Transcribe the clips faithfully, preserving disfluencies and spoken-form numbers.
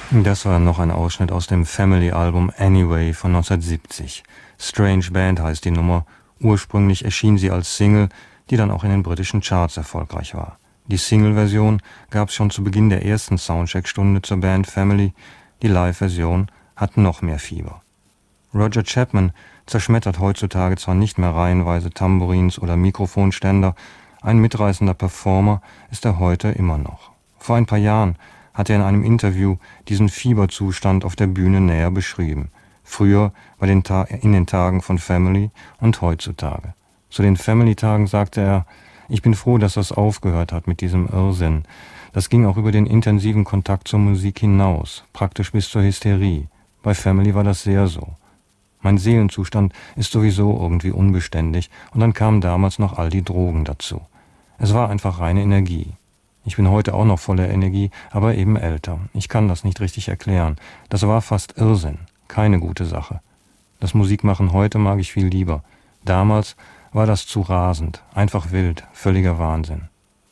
Das war noch ein Ausschnitt aus dem Family-Album Anyway von neunzehnhundertsiebzig. Strange Band heißt die Nummer. Ursprünglich erschien sie als Single, die dann auch in den britischen Charts erfolgreich war. Die Single-Version gab es schon zu Beginn der ersten Soundcheck-Stunde zur Band Family. Die Live-Version hat noch mehr Fieber. Roger Chapman zerschmettert heutzutage zwar nicht mehr reihenweise Tambourins oder Mikrofonständer, ein mitreißender Performer ist er heute immer noch. Vor ein paar Jahren hat er in einem Interview diesen Fieberzustand auf der Bühne näher beschrieben. Früher bei den Ta- in den Tagen von Family und heutzutage. Zu den Family-Tagen sagte er: Ich bin froh, dass das aufgehört hat mit diesem Irrsinn. Das ging auch über den intensiven Kontakt zur Musik hinaus, praktisch bis zur Hysterie. Bei Family war das sehr so. Mein Seelenzustand ist sowieso irgendwie unbeständig und dann kamen damals noch all die Drogen dazu. Es war einfach reine Energie. Ich bin heute auch noch voller Energie, aber eben älter. Ich kann das nicht richtig erklären. Das war fast Irrsinn, keine gute Sache. Das Musikmachen heute mag ich viel lieber. Damals war das zu rasend, einfach wild, völliger Wahnsinn.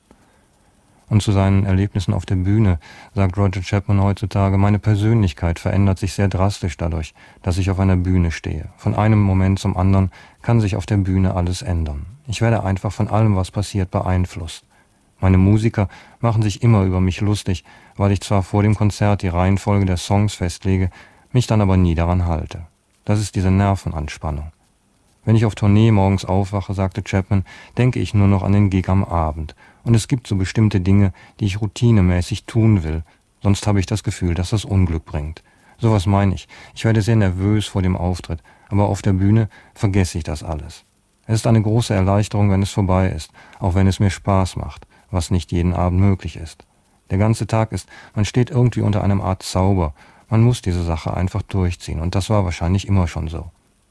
Und zu seinen Erlebnissen auf der Bühne sagt Roger Chapman heutzutage: Meine Persönlichkeit verändert sich sehr drastisch dadurch, dass ich auf einer Bühne stehe. Von einem Moment zum anderen kann sich auf der Bühne alles ändern. Ich werde einfach von allem, was passiert, beeinflusst. Meine Musiker machen sich immer über mich lustig, weil ich zwar vor dem Konzert die Reihenfolge der Songs festlege, mich dann aber nie daran halte. Das ist diese Nervenanspannung. Wenn ich auf Tournee morgens aufwache, sagte Chapman, denke ich nur noch an den Gig am Abend. Und es gibt so bestimmte Dinge, die ich routinemäßig tun will. Sonst habe ich das Gefühl, dass das Unglück bringt. Sowas meine ich. Ich werde sehr nervös vor dem Auftritt, aber auf der Bühne vergesse ich das alles. Es ist eine große Erleichterung, wenn es vorbei ist, auch wenn es mir Spaß macht, was nicht jeden Abend möglich ist. Der ganze Tag ist, man steht irgendwie unter einem Art Zauber. Man muss diese Sache einfach durchziehen und das war wahrscheinlich immer schon so.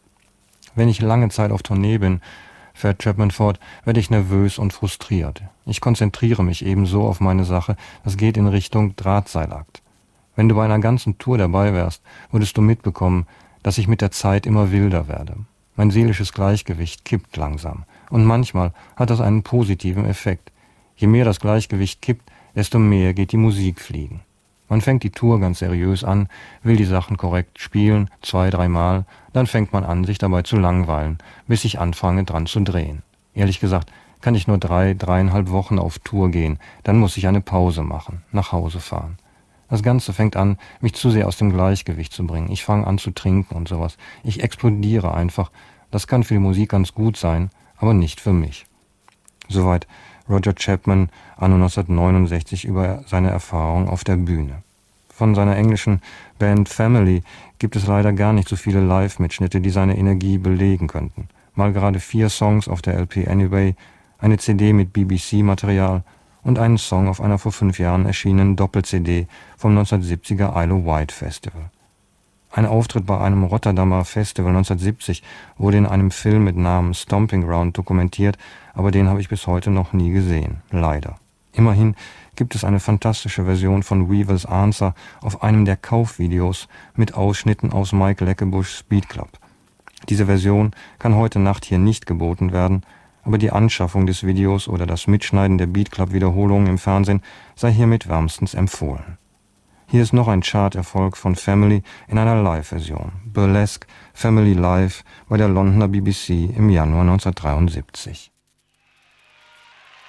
Wenn ich lange Zeit auf Tournee bin, fährt Chapman fort, werde ich nervös und frustriert. Ich konzentriere mich ebenso auf meine Sache, das geht in Richtung Drahtseilakt. Wenn du bei einer ganzen Tour dabei wärst, würdest du mitbekommen, dass ich mit der Zeit immer wilder werde. Mein seelisches Gleichgewicht kippt langsam. Und manchmal hat das einen positiven Effekt. Je mehr das Gleichgewicht kippt, desto mehr geht die Musik fliegen. Man fängt die Tour ganz seriös an, will die Sachen korrekt spielen, zwei, dreimal, dann fängt man an, sich dabei zu langweilen, bis ich anfange, dran zu drehen. Ehrlich gesagt, kann ich nur drei, dreieinhalb Wochen auf Tour gehen, dann muss ich eine Pause machen, nach Hause fahren. Das Ganze fängt an, mich zu sehr aus dem Gleichgewicht zu bringen. Ich fange an zu trinken und sowas. Ich explodiere einfach. Das kann für die Musik ganz gut sein, aber nicht für mich. Soweit Roger Chapman anno neunzehnhundertneunundsechzig über seine Erfahrung auf der Bühne. Von seiner englischen Band Family gibt es leider gar nicht so viele Live-Mitschnitte, die seine Energie belegen könnten. Mal gerade vier Songs auf der L P Anyway, eine C D mit B B C-Material und einen Song auf einer vor fünf Jahren erschienenen Doppel-C D vom neunzehnhundertsiebziger Isle of Wight Festival. Ein Auftritt bei einem Rotterdamer Festival neunzehnhundertsiebzig wurde in einem Film mit Namen Stomping Ground dokumentiert, aber den habe ich bis heute noch nie gesehen, leider. Immerhin gibt es eine fantastische Version von Weaver's Answer auf einem der Kaufvideos mit Ausschnitten aus Mike Leckebusch's Beat Club. Diese Version kann heute Nacht hier nicht geboten werden, aber die Anschaffung des Videos oder das Mitschneiden der Beat Club Wiederholungen im Fernsehen sei hiermit wärmstens empfohlen. Hier ist noch ein Charterfolg von Family in einer Live-Version. Burlesque Family Live bei der Londoner B B C im Januar neunzehnhundertdreiundsiebzig.